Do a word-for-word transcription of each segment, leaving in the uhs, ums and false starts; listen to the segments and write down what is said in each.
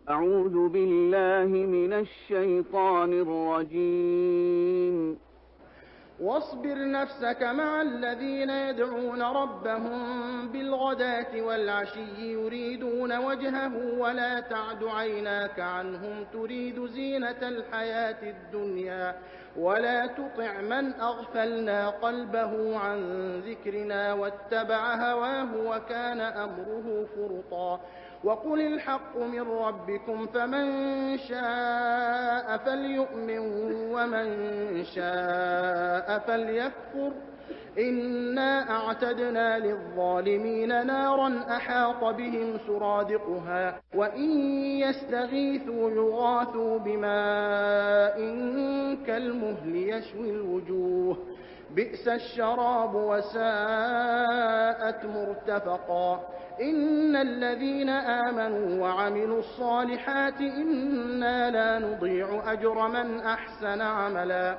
أعوذ بالله من الشيطان الرجيم. واصبر نفسك مع الذين يدعون ربهم بالغداة والعشي يريدون وجهه ولا تعد عيناك عنهم تريد زينة الحياة الدنيا ولا تطع من أغفلنا قلبه عن ذكرنا واتبع هواه وكان أمره فرطا. وقل الحق من ربكم فمن شاء فليؤمن ومن شاء فليكفر إنا أعتدنا للظالمين نارا أحاط بهم سرادقها وإن يستغيثوا يغاثوا بماء كالمهل يشوي الوجوه بئس الشراب وساءت مرتفقا. إن الذين آمنوا وعملوا الصالحات إنا لا نضيع أجر من أحسن عملا.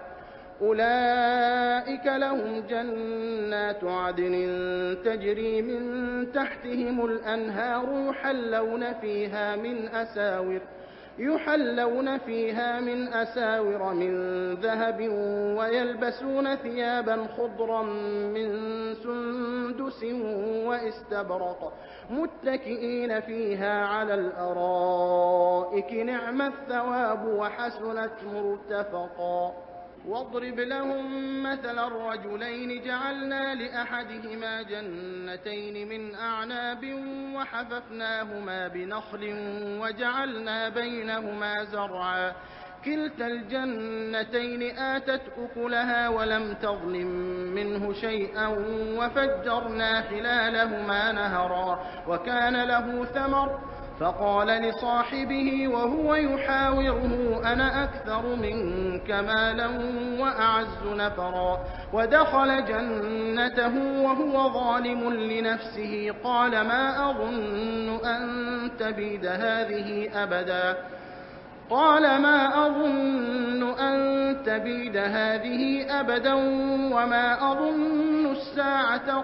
أولئك لهم جنات عدن تجري من تحتهم الأنهار يحلون فيها من أساور يحلون فيها من أساور من ذهب ويلبسون ثيابا خضرا من سندس واستبرق متكئين فيها على الأرائك نعم الثواب وحسنت مرتفقا. واضرب لهم مثلا الرجلين جعلنا لأحدهما جنتين من أعناب وحففناهما بنخل وجعلنا بينهما زرعا كلتا الجنتين آتت أكلها ولم تظلم منه شيئا وفجرنا خلالهما نهرا وكان له ثمر فقال لصاحبه وهو يحاوره أنا أكثر منك مالا وأعز نفرا ودخل جنته وهو ظالم لنفسه قال ما أظن أن تبيد هذه أبدا قال ما أظن أن تبيد هذه أبدا وما أظن الساعة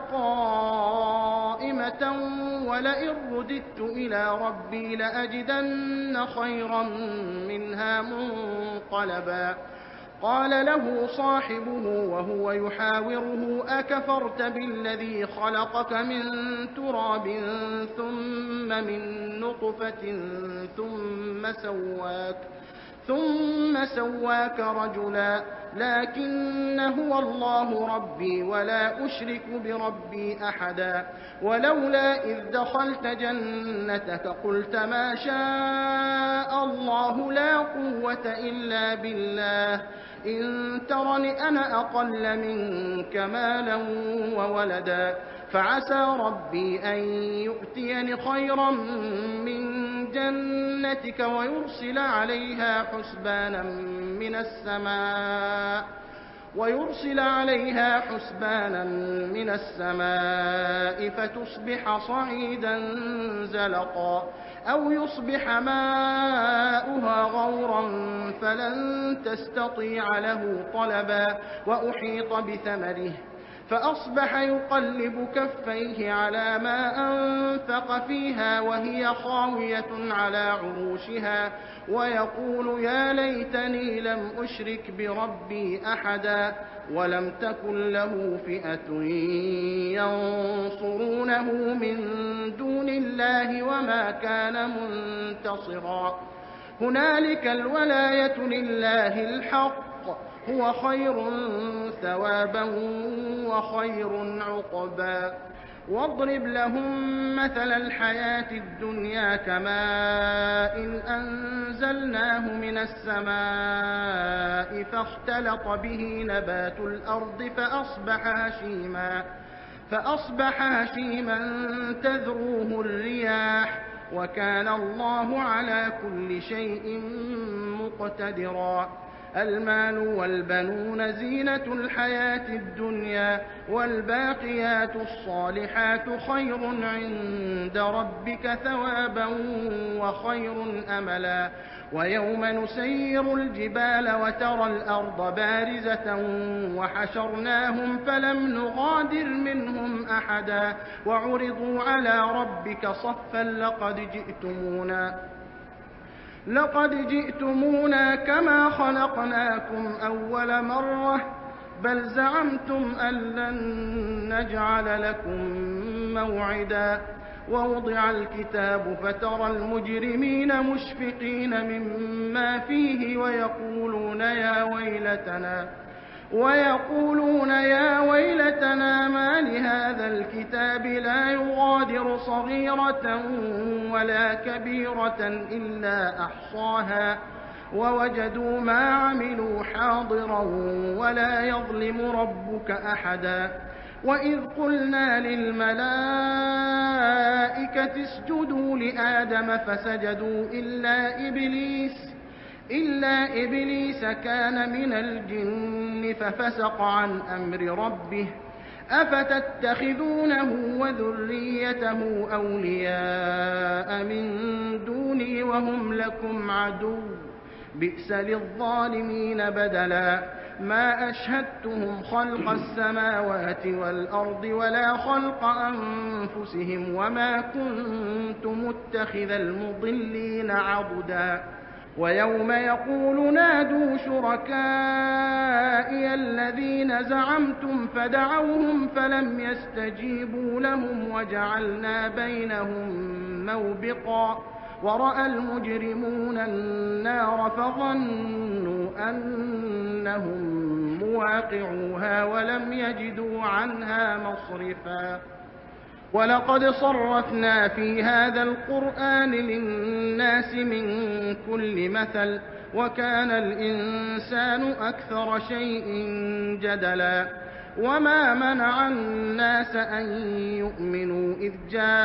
قائمة ولئن رددت إلى ربي لأجدن خيرا منها منقلبا. قال له صاحبه وهو يحاوره أكفرت بالذي خلقك من تراب ثم من نطفة ثم سواك ثم سواك رجلا لكن هو الله ربي ولا أشرك بربي أحدا. ولولا إذ دخلت جنتك قلت ما شاء الله لا قوة إلا بالله إن ترني أنا أقل منك مالا وولدا فعسى ربي أن يؤتيني خيرا من جنتك ويرسل عليها حسبانا من السماء ويرسل عليها حسبانا من السماء فتصبح صعيدا زلقا أو يصبح ماؤها غورا فلن تستطيع له طلبا وأحيط بثمره فأصبح يقلب كفيه على ما أنفق فيها وهي خاوية على عروشها ويقول يا ليتني لم أشرك بربي أحدا ولم تكن له فئة ينصرونه من دون الله وما كان منتصرا. هنالك الولاية لله الحق هو خير ثوابا وخير عقبا. واضرب لهم مثل الحياة الدنيا كماء إن أنزلناه من السماء فاختلط به نبات الأرض فأصبح هشيما فأصبح هشيما تذروه الرياح وكان الله على كل شيء مقتدرا. المال والبنون زينة الحياة الدنيا والباقيات الصالحات خير عند ربك ثوابا وخير أملا. ويوم نسير الجبال وترى الأرض بارزة وحشرناهم فلم نغادر منهم أحدا وعرضوا على ربك صفا لقد جئتمونا لقد جئتمونا كما خلقناكم أول مرة بل زعمتم أن لن نجعل لكم موعدا ووضع الكتاب فترى المجرمين مشفقين مما فيه ويقولون يا ويلتنا ويقولون يا ويلتنا ما لهذا الكتاب لا يغادر صغيرة ولا كبيرة إلا أحصاها ووجدوا ما عملوا حاضرا ولا يظلم ربك أحدا وإذ قلنا للملائكة اسجدوا لآدم فسجدوا إلا إبليس إلا إبليس كان من الجن ففسق عن أمر ربه أفتتخذونه وذريته أولياء من دوني وهم لكم عدو بئس للظالمين بدلا ما أشهدتهم خلق السماوات والأرض ولا خلق أنفسهم وما كنت متخذ المضلين عضدا ويوم يقول نادوا شركائي الذين زعمتم فدعوهم فلم يستجيبوا لهم وجعلنا بينهم موبقا ورأى المجرمون النار فظنوا أنهم مواقعوها ولم يجدوا عنها مصرفا ولقد صرفنا في هذا القرآن للناس من كل مثل وكان الإنسان أكثر شيء جدلا وما منع الناس أن يؤمنوا إذ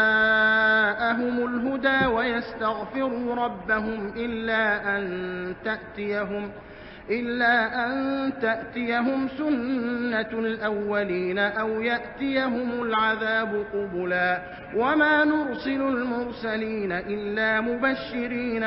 جاءهم الهدى ويستغفروا ربهم إلا أن تأتيهم إلا أن تأتيهم سنة الأولين أو يأتيهم العذاب قبلا وما نرسل المرسلين إلا مبشرين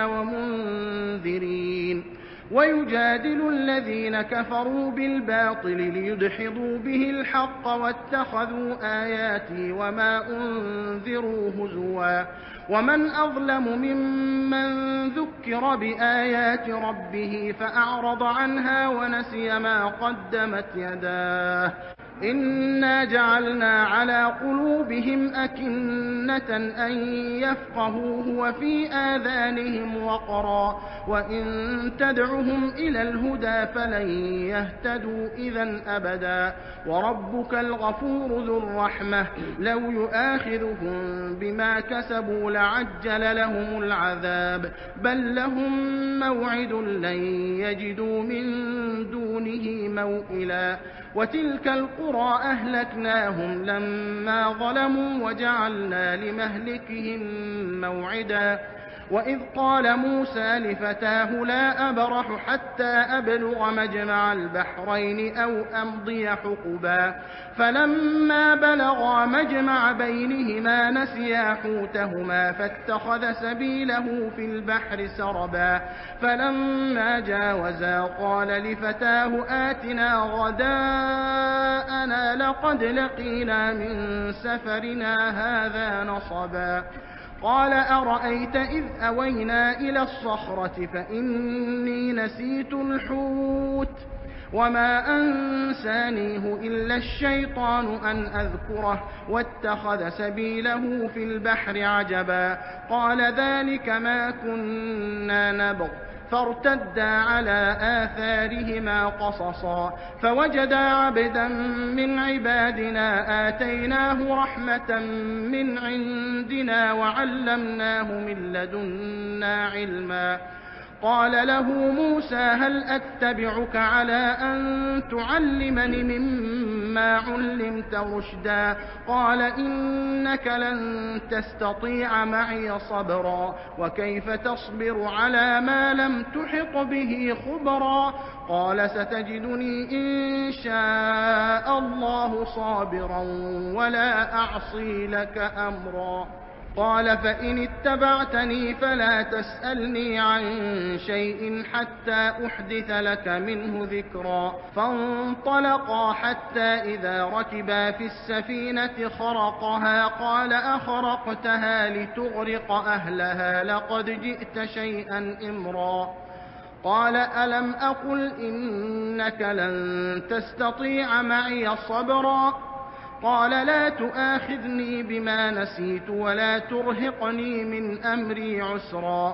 ومنذرين ويجادل الذين كفروا بالباطل ليدحضوا به الحق واتخذوا آياتي وما أنذروا هزوا ومن أظلم ممن ذكر بآيات ربه فأعرض عنها ونسي ما قدمت يداه إنا جعلنا على قلوبهم أكنة أن يفقهوه وفي آذانهم وقرا وإن تدعهم إلى الهدى فلن يهتدوا إذا أبدا وربك الغفور ذو الرحمة لو يؤاخذهم بما كسبوا لعجل لهم العذاب بل لهم موعد لن يجدوا من دونه موئلا وتلك القرى أهلكناهم لما ظلموا وجعلنا لمهلكهم موعدا وإذ قال موسى لفتاه لا أبرح حتى أبلغ مجمع البحرين أو أمضي حقبا فلما بلغا مجمع بينهما نسيا حوتهما فاتخذ سبيله في البحر سربا فلما جاوزا قال لفتاه آتنا غداءنا لقد لقينا من سفرنا هذا نصبا قال أرأيت إذ أوينا إلى الصخرة فإني نسيت الحوت وما أنسانيه إلا الشيطان أن أذكره واتخذ سبيله في البحر عجبا قال ذلك ما كنا نبغ فارتدا على آثارهما قصصا فوجدا عبدا من عبادنا آتيناه رحمة من عندنا وعلمناه من لدنا علما قال له موسى هل أتبعك على أن تعلمني مما علمت رشدا قال إنك لن تستطيع معي صبرا وكيف تصبر على ما لم تحط به خبرا قال ستجدني إن شاء الله صابرا ولا أعصي لك أمرا قال فإن اتبعتني فلا تسألني عن شيء حتى أحدث لك منه ذكرا. فانطلقا حتى إذا ركبا في السفينة خرقها قال أخرقتها لتغرق أهلها لقد جئت شيئا إمرا. قال ألم أقل إنك لن تستطيع معي صبرا. قال لا تؤاخذني بما نسيت ولا ترهقني من أمري عسرا.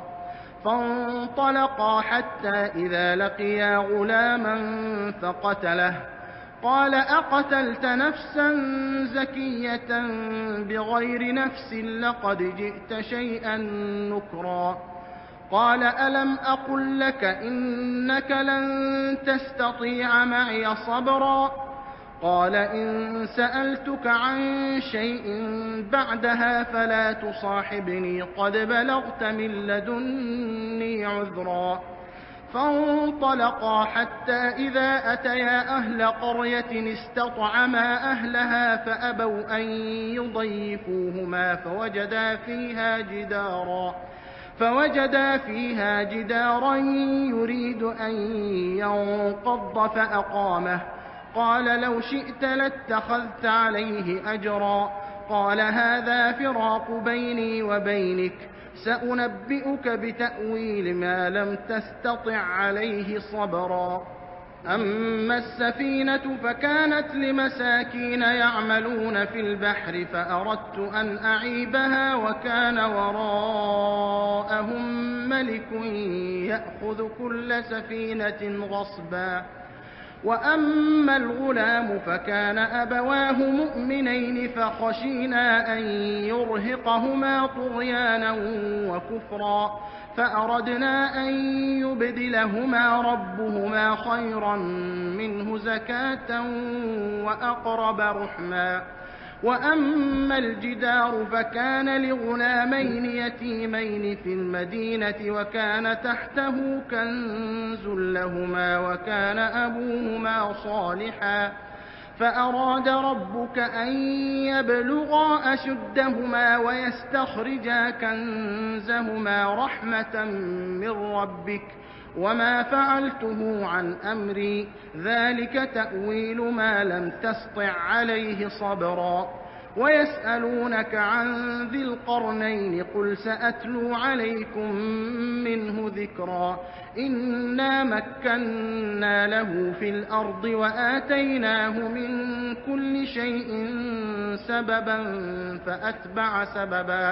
فانطلقا حتى إذا لقيا غلاما فقتله. قال أقتلت نفسا زكية بغير نفس لقد جئت شيئا نكرا. قال ألم أقل لك إنك لن تستطيع معي صبرا. قال إن سألتك عن شيء بعدها فلا تصاحبني قد بلغت من لدني عذرا. فانطلقا حتى إذا أتيا أهل قرية استطعما أهلها فأبوا أن يضيفوهما فوجدا فيها جدارا فوجدا فيها جدارا يريد أن ينقض فأقامه. قال لو شئت لاتخذت عليه أجرا. قال هذا فراق بيني وبينك سأنبئك بتأويل ما لم تستطع عليه صبرا. أما السفينة فكانت لمساكين يعملون في البحر فأردت أن أعيبها وكان وراءهم ملك يأخذ كل سفينة غصبا. وأما الغلام فكان أبواه مؤمنين فخشينا أن يرهقهما طغيانا وكفرا فأردنا أن يبدلهما ربهما خيرا منه زكاة وأقرب رحما. وأما الجدار فكان لغلامين يتيمين في المدينة وكان تحته كنز لهما وكان أبوهما صالحا فأراد ربك أن يبلغا أشدهما ويستخرجا كنزهما رحمة من ربك وما فعلته عن أمري ذلك تأويل ما لم تسطع عليه صبرا. ويسألونك عن ذي القرنين قل سأتلو عليكم منه ذكرا. إنا مكنا له في الأرض وآتيناه من كل شيء سببا فأتبع سببا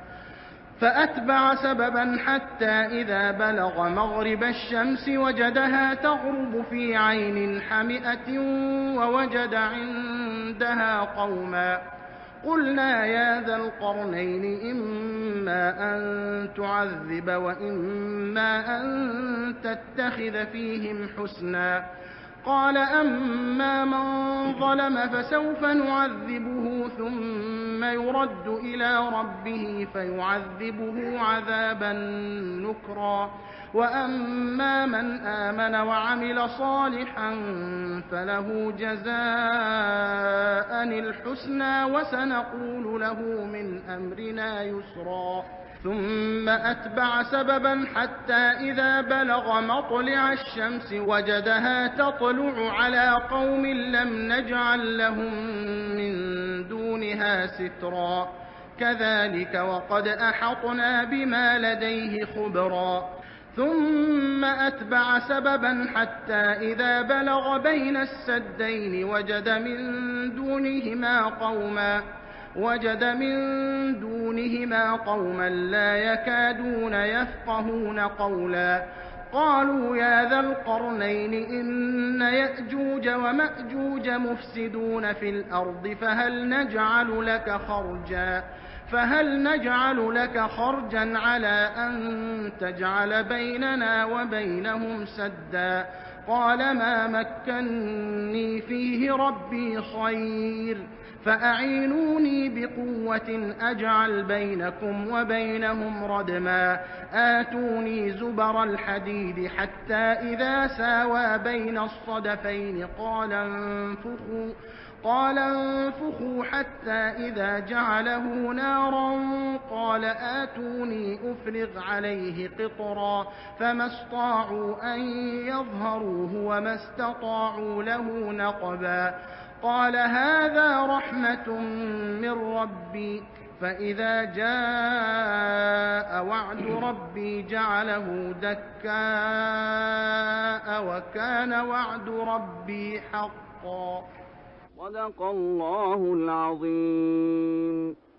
فأتبع سببا حتى إذا بلغ مغرب الشمس وجدها تغرب في عين حمئة ووجد عندها قوما. قلنا يا ذا القرنين إما أن تعذب وإما أن تتخذ فيهم حسنا. قال أما من ظلم فسوف نعذبه ثم يرد إلى ربه فيعذبه عذابا نكرا. وأما من آمن وعمل صالحا فله جزاء الحسنى وسنقول له من أمرنا يسرا. ثم أتبع سببا حتى إذا بلغ مطلع الشمس وجدها تطلع على قوم لم نجعل لهم من دونها سترا. كذلك وقد أحطنا بما لديه خبرا. ثم أتبع سببا حتى إذا بلغ بين السدين وجد من دونهما قوما وجد من دونهما قوما لا يكادون يفقهون قولا. قالوا يا ذا القرنين إن يأجوج ومأجوج مفسدون في الأرض فهل نجعل لك خرجا فهل نجعل لك خرجا على أن تجعل بيننا وبينهم سدا. قال ما مكني فيه ربي خير فأعينوني بقوة أجعل بينكم وبينهم ردما. آتوني زبر الحديد حتى إذا ساوى بين الصدفين قال انفخوا قال انفخوا حتى إذا جعله نارا قال آتوني أفرغ عليه قطرا فما استطاعوا أن يظهروه وما استطاعوا له نقبا قال هذا رحمة من ربي فإذا جاء وعد ربي جعله دكاء وكان وعد ربي حقا. صدق الله العظيم.